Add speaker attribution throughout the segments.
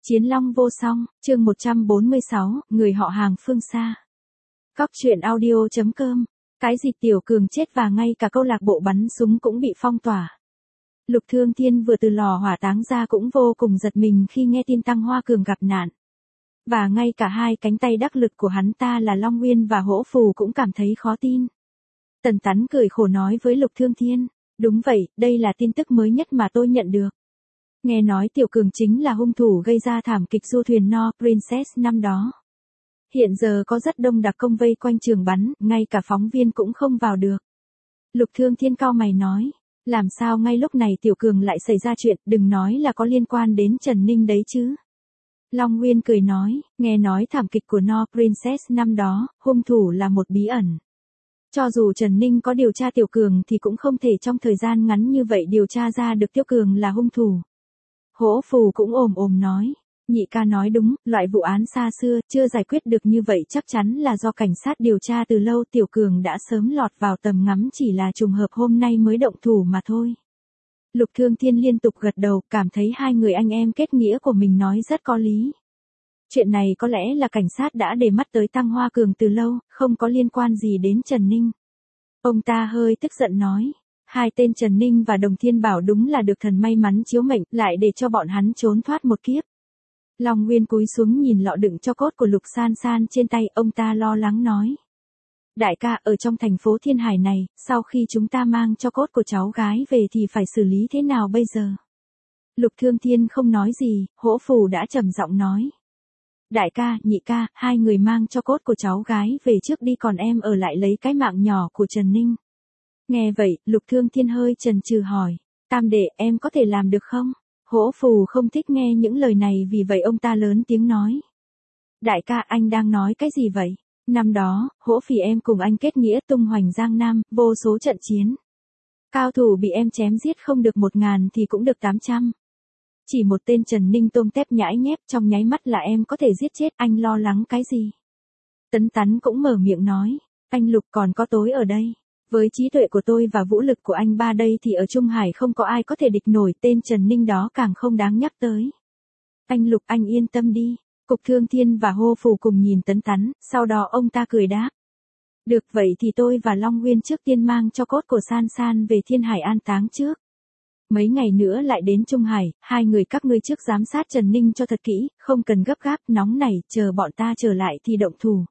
Speaker 1: Chiến long vô song, chương 146, người họ hàng phương xa. Cóc truyện audio.com. Cái gì Tiểu Cường chết và ngay cả câu lạc bộ bắn súng cũng bị phong tỏa. Lục Thương Thiên vừa từ lò hỏa táng ra cũng vô cùng giật mình khi nghe tin Tăng Hoa Cường gặp nạn. Và ngay cả hai cánh tay đắc lực của hắn ta là Long Nguyên và Hỗ Phù cũng cảm thấy khó tin. Tần Tắn cười khổ nói với Lục Thương Thiên, đúng vậy, đây là tin tức mới nhất mà tôi nhận được. Nghe nói Tiểu Cường chính là hung thủ gây ra thảm kịch du thuyền No Princess năm đó. Hiện giờ có rất đông đặc công vây quanh trường bắn, ngay cả phóng viên cũng không vào được. Lục Thương Thiên cau mày nói, làm sao ngay lúc này Tiểu Cường lại xảy ra chuyện, đừng nói là có liên quan đến Trần Ninh đấy chứ. Long Nguyên cười nói, nghe nói thảm kịch của No Princess năm đó, hung thủ là một bí ẩn. Cho dù Trần Ninh có điều tra Tiểu Cường thì cũng không thể trong thời gian ngắn như vậy điều tra ra được Tiểu Cường là hung thủ. Hỗ Phù cũng ồm nói, nhị ca nói đúng, loại vụ án xa xưa, chưa giải quyết được như vậy chắc chắn là do cảnh sát điều tra từ lâu. Tiểu Cường đã sớm lọt vào tầm ngắm, chỉ là trùng hợp hôm nay mới động thủ mà thôi. Lục Thương Thiên liên tục gật đầu, cảm thấy hai người anh em kết nghĩa của mình nói rất có lý. Chuyện này có lẽ là cảnh sát đã để mắt tới Tăng Hoa Cường từ lâu, không có liên quan gì đến Trần Ninh. Ông ta hơi tức giận nói. Hai tên Trần Ninh và Đồng Thiên Bảo đúng là được thần may mắn chiếu mệnh, lại để cho bọn hắn trốn thoát một kiếp. Long Nguyên cúi xuống nhìn lọ đựng tro cốt của Lục San San trên tay, ông ta lo lắng nói. Đại ca, ở trong thành phố Thiên Hải này, sau khi chúng ta mang tro cốt của cháu gái về thì phải xử lý thế nào bây giờ? Lục Thương Thiên không nói gì, Hỗ Phù đã trầm giọng nói. Đại ca, nhị ca, hai người mang tro cốt của cháu gái về trước đi, còn em ở lại lấy cái mạng nhỏ của Trần Ninh. Nghe vậy, Lục Thương Thiên hơi chần chừ hỏi, tam đệ, em có thể làm được không? Hỗ Phù không thích nghe những lời này, vì vậy ông ta lớn tiếng nói. Đại ca, anh đang nói cái gì vậy? Năm đó, Hỗ Phì em cùng anh kết nghĩa tung hoành Giang Nam, vô số trận chiến. Cao thủ bị em chém giết không được 1000 thì cũng được 800. Chỉ một tên Trần Ninh tôm tép nhãi nhép trong nháy mắt là em có thể giết chết, anh lo lắng cái gì? Tấn Tắn cũng mở miệng nói, anh Lục còn có tối ở đây. Với trí tuệ của tôi và vũ lực của anh ba đây thì ở Trung Hải không có ai có thể địch nổi, tên Trần Ninh đó càng không đáng nhắc tới. Anh Lục, anh yên tâm đi. Cục Thương Thiên và Hô Phù cùng nhìn Tấn Tắn, sau đó ông ta cười đáp. Được, vậy thì tôi và Long Nguyên trước tiên mang cho cốt của San San về Thiên Hải an táng trước. Mấy ngày nữa lại đến Trung Hải, hai người các ngươi trước giám sát Trần Ninh cho thật kỹ, không cần gấp gáp, nóng này, chờ bọn ta trở lại thì động thủ.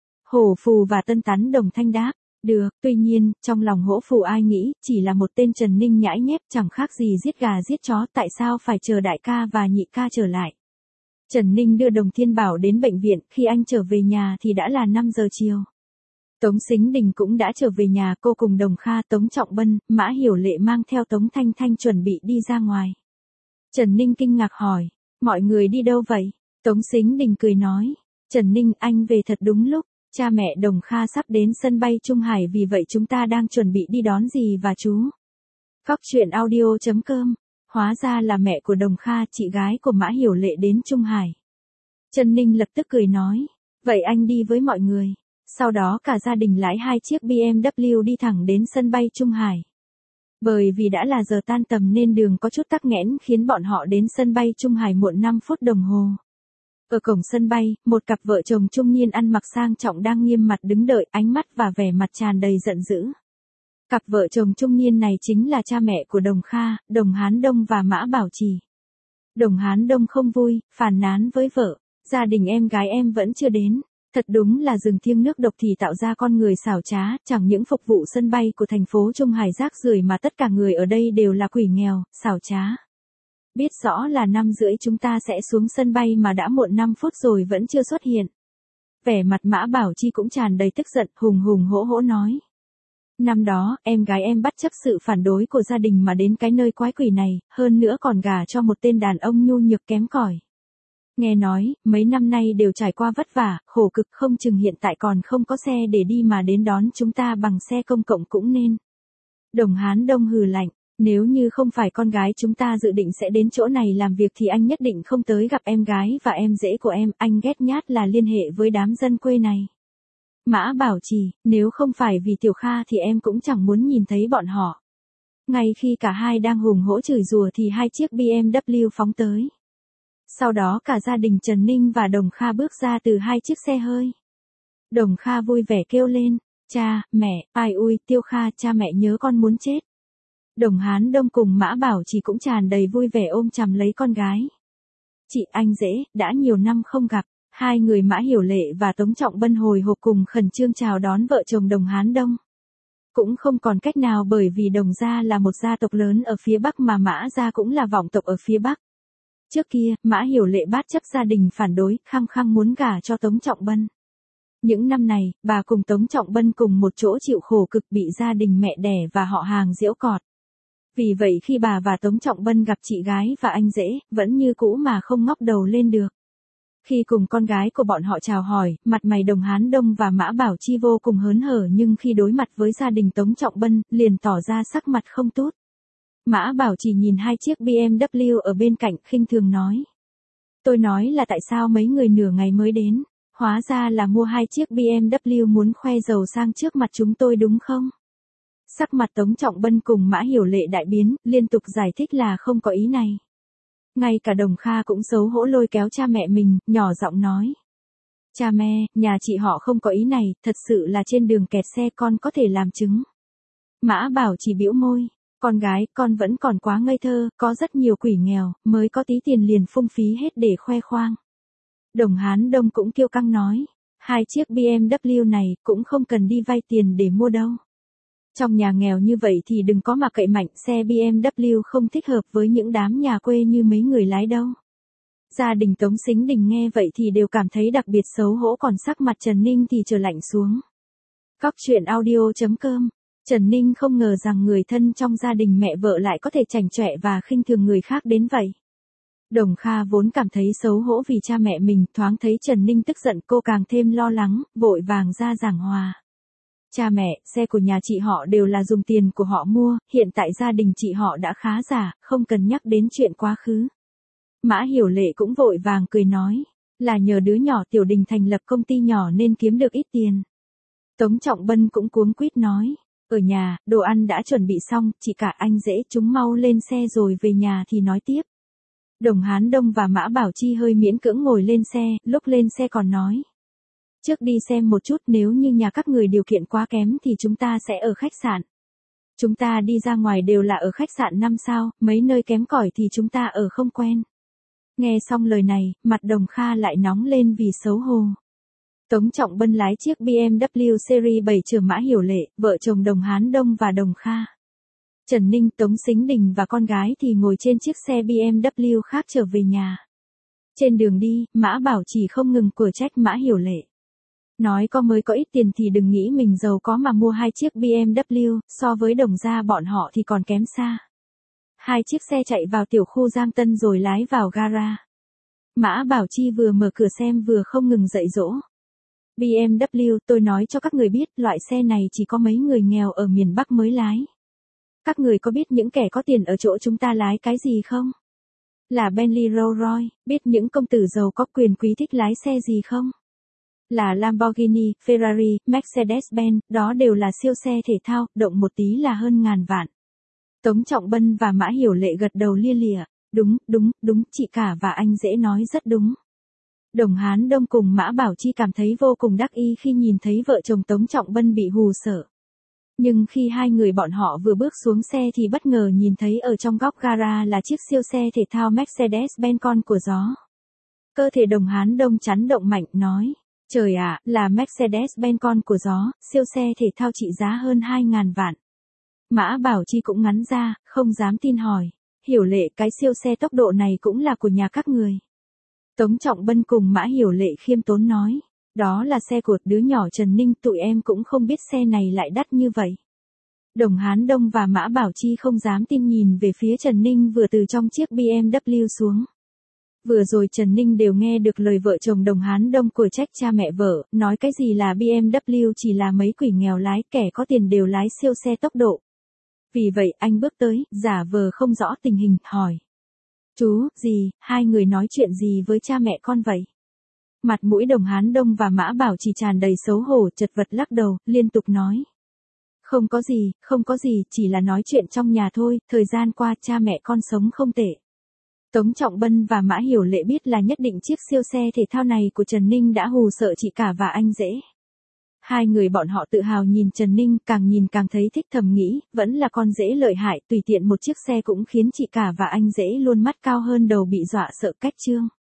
Speaker 1: Hổ Phù và Tân Tắn đồng thanh đáp. Được, tuy nhiên, trong lòng Hỗ Phù ai nghĩ, chỉ là một tên Trần Ninh nhãi nhép chẳng khác gì giết gà giết chó, tại sao phải chờ đại ca và nhị ca trở lại. Trần Ninh đưa Đồng Thiên Bảo đến bệnh viện, khi anh trở về nhà thì đã là 5 giờ chiều. Tống Sính Đình cũng đã trở về nhà, cô cùng Đồng Kha, Tống Trọng Bân, Mã Hiểu Lệ mang theo Tống Thanh Thanh chuẩn bị đi ra ngoài. Trần Ninh kinh ngạc hỏi, mọi người đi đâu vậy? Tống Sính Đình cười nói, Trần Ninh, anh về thật đúng lúc. Cha mẹ Đồng Kha sắp đến sân bay Trung Hải, vì vậy chúng ta đang chuẩn bị đi đón dì và chú. Cóc truyện audio.com. Hóa ra là mẹ của Đồng Kha, chị gái của Mã Hiểu Lệ đến Trung Hải. Trần Ninh lập tức cười nói, vậy anh đi với mọi người. Sau đó cả gia đình lái 2 chiếc BMW đi thẳng đến sân bay Trung Hải. Bởi vì đã là giờ tan tầm nên đường có chút tắc nghẽn khiến bọn họ đến sân bay Trung Hải muộn 5 phút đồng hồ. Ở cổng sân bay, một cặp vợ chồng trung niên ăn mặc sang trọng đang nghiêm mặt đứng đợi, ánh mắt và vẻ mặt tràn đầy giận dữ. Cặp vợ chồng trung niên này chính là cha mẹ của Đồng Kha, Đồng Hán Đông và Mã Bảo Trì. Đồng Hán Đông không vui, phàn nàn với vợ, gia đình em gái em vẫn chưa đến. Thật đúng là rừng thiêng nước độc thì tạo ra con người xảo trá, chẳng những phục vụ sân bay của thành phố Trung Hải rác rưởi mà tất cả người ở đây đều là quỷ nghèo, xảo trá. Biết rõ là 5 rưỡi chúng ta sẽ xuống sân bay mà đã muộn 5 phút rồi vẫn chưa xuất hiện. Vẻ mặt Mã Bảo Chi cũng tràn đầy tức giận, hùng hùng hỗ hỗ nói. Năm đó, em gái em bất chấp sự phản đối của gia đình mà đến cái nơi quái quỷ này, hơn nữa còn gả cho một tên đàn ông nhu nhược kém cỏi. Nghe nói, mấy năm nay đều trải qua vất vả, khổ cực, không chừng hiện tại còn không có xe để đi mà đến đón chúng ta bằng xe công cộng cũng nên. Đồng Hán Đông hừ lạnh. Nếu như không phải con gái chúng ta dự định sẽ đến chỗ này làm việc thì anh nhất định không tới gặp em gái và em rể của em, anh ghét nhát là liên hệ với đám dân quê này. Mã Bảo Trì, nếu không phải vì Tiểu Kha thì em cũng chẳng muốn nhìn thấy bọn họ. Ngay khi cả hai đang hùng hổ chửi rủa thì 2 chiếc BMW phóng tới. Sau đó cả gia đình Trần Ninh và Đồng Kha bước ra từ hai chiếc xe hơi. Đồng Kha vui vẻ kêu lên, cha, mẹ, ai ui, Tiêu Kha, cha mẹ nhớ con muốn chết. Đồng Hán Đông cùng Mã Bảo Trì cũng tràn đầy vui vẻ ôm chầm lấy con gái. Chị anh dễ, đã nhiều năm không gặp, hai người Mã Hiểu Lệ và Tống Trọng Bân hồi hộp cùng khẩn trương chào đón vợ chồng Đồng Hán Đông. Cũng không còn cách nào bởi vì Đồng gia là một gia tộc lớn ở phía Bắc mà Mã gia cũng là vọng tộc ở phía Bắc. Trước kia, Mã Hiểu Lệ bát chấp gia đình phản đối, khăng khăng muốn gả cho Tống Trọng Bân. Những năm này, bà cùng Tống Trọng Bân cùng một chỗ chịu khổ cực bị gia đình mẹ đẻ và họ hàng giễu cọt. Vì vậy khi bà và Tống Trọng Bân gặp chị gái và anh rể, vẫn như cũ mà không ngóc đầu lên được. Khi cùng con gái của bọn họ chào hỏi, mặt mày Đồng Hán Đông và Mã Bảo Chi vô cùng hớn hở, nhưng khi đối mặt với gia đình Tống Trọng Bân, liền tỏ ra sắc mặt không tốt. Mã Bảo Chi nhìn hai chiếc BMW ở bên cạnh khinh thường nói. Tôi nói là tại sao mấy người nửa ngày mới đến, hóa ra là mua hai chiếc BMW muốn khoe giàu sang trước mặt chúng tôi đúng không? Sắc mặt Tống Trọng Bân cùng Mã Hiểu Lệ đại biến, liên tục giải thích là không có ý này. Ngay cả Đồng Kha cũng xấu hổ lôi kéo cha mẹ mình, nhỏ giọng nói. Cha mẹ, nhà chị họ không có ý này, thật sự là trên đường kẹt xe con có thể làm chứng. Mã Bảo chỉ bĩu môi, con gái, con vẫn còn quá ngây thơ, có rất nhiều quỷ nghèo, mới có tí tiền liền phung phí hết để khoe khoang. Đồng Hán Đông cũng kiêu căng nói, hai chiếc BMW này cũng không cần đi vay tiền để mua đâu. Trong nhà nghèo như vậy thì đừng có mà cậy mạnh, xe BMW không thích hợp với những đám nhà quê như mấy người lái đâu. Gia đình Tống Sính Đình nghe vậy thì đều cảm thấy đặc biệt xấu hổ, còn sắc mặt Trần Ninh thì trở lạnh xuống. Các chuyện audio.com. Trần Ninh không ngờ rằng người thân trong gia đình mẹ vợ lại có thể chảnh chọe và khinh thường người khác đến vậy. Đồng Kha vốn cảm thấy xấu hổ vì cha mẹ mình, thoáng thấy Trần Ninh tức giận cô càng thêm lo lắng, vội vàng ra giảng hòa. Cha mẹ, xe của nhà chị họ đều là dùng tiền của họ mua, hiện tại gia đình chị họ đã khá giả, không cần nhắc đến chuyện quá khứ. Mã Hiểu Lệ cũng vội vàng cười nói, là nhờ đứa nhỏ Tiểu Đình thành lập công ty nhỏ nên kiếm được ít tiền. Tống Trọng Bân cũng cuống quýt nói, ở nhà, đồ ăn đã chuẩn bị xong, chị cả anh dễ chúng mau lên xe rồi về nhà thì nói tiếp. Đồng Hán Đông và Mã Bảo Chi hơi miễn cưỡng ngồi lên xe, lúc lên xe còn nói. Trước đi xem một chút, nếu như nhà các người điều kiện quá kém thì chúng ta sẽ ở khách sạn. Chúng ta đi ra ngoài đều là ở khách sạn 5 sao, mấy nơi kém cỏi thì chúng ta ở không quen. Nghe xong lời này, mặt Đồng Kha lại nóng lên vì xấu hổ. Tống Trọng Bân lái chiếc BMW Series 7 chở Mã Hiểu Lệ, vợ chồng Đồng Hán Đông và Đồng Kha. Trần Ninh, Tống Sính Đình và con gái thì ngồi trên chiếc xe BMW khác trở về nhà. Trên đường đi, Mã Bảo Trì không ngừng cửa trách Mã Hiểu Lệ. Nói có mới có ít tiền thì đừng nghĩ mình giàu có mà mua hai chiếc BMW, so với Đồng gia bọn họ thì còn kém xa. Hai chiếc xe chạy vào tiểu khu Giang Tân rồi lái vào gara. Mã Bảo Chi vừa mở cửa xem vừa không ngừng dạy dỗ. BMW, tôi nói cho các người biết, loại xe này chỉ có mấy người nghèo ở miền Bắc mới lái. Các người có biết những kẻ có tiền ở chỗ chúng ta lái cái gì không? Là Bentley Rolls Royce, biết những công tử giàu có quyền quý thích lái xe gì không? Là Lamborghini, Ferrari, Mercedes-Benz, đó đều là siêu xe thể thao, động một tí là hơn ngàn vạn. Tống Trọng Bân và Mã Hiểu Lệ gật đầu lia lịa, đúng, chị cả và anh dễ nói rất đúng. Đồng Hán Đông cùng Mã Bảo Chi cảm thấy vô cùng đắc ý khi nhìn thấy vợ chồng Tống Trọng Bân bị hù sợ. Nhưng khi hai người bọn họ vừa bước xuống xe thì bất ngờ nhìn thấy ở trong góc gara là chiếc siêu xe thể thao Mercedes-Benz con của gió. Cơ thể Đồng Hán Đông chấn động mạnh nói, trời ạ, là Mercedes-Benz con của gió, siêu xe thể thao trị giá hơn 2.000 vạn. Mã Bảo Chi cũng ngắn ra, không dám tin hỏi, Hiểu Lệ, cái siêu xe tốc độ này cũng là của nhà các người. Tống Trọng Bân cùng Mã Hiểu Lệ khiêm tốn nói, đó là xe của đứa nhỏ Trần Ninh, tụi em cũng không biết xe này lại đắt như vậy. Đồng Hán Đông và Mã Bảo Chi không dám tin nhìn về phía Trần Ninh vừa từ trong chiếc BMW xuống. Vừa rồi Trần Ninh đều nghe được lời vợ chồng Đồng Hán Đông của trách cha mẹ vợ, nói cái gì là BMW chỉ là mấy quỷ nghèo lái, kẻ có tiền đều lái siêu xe tốc độ. Vì vậy anh bước tới, giả vờ không rõ tình hình, hỏi. Chú, gì, hai người nói chuyện gì với cha mẹ con vậy? Mặt mũi Đồng Hán Đông và Mã Bảo chỉ tràn đầy xấu hổ, chật vật lắc đầu, liên tục nói. Không có gì, chỉ là nói chuyện trong nhà thôi, thời gian qua cha mẹ con sống không tệ. Tống Trọng Bân và Mã Hiểu Lệ biết là nhất định chiếc siêu xe thể thao này của Trần Ninh đã hù sợ chị cả và anh rể. Hai người bọn họ tự hào nhìn Trần Ninh, càng nhìn càng thấy thích, thầm nghĩ, vẫn là con rể lợi hại, tùy tiện một chiếc xe cũng khiến chị cả và anh rể luôn mắt cao hơn đầu bị dọa sợ cách trương.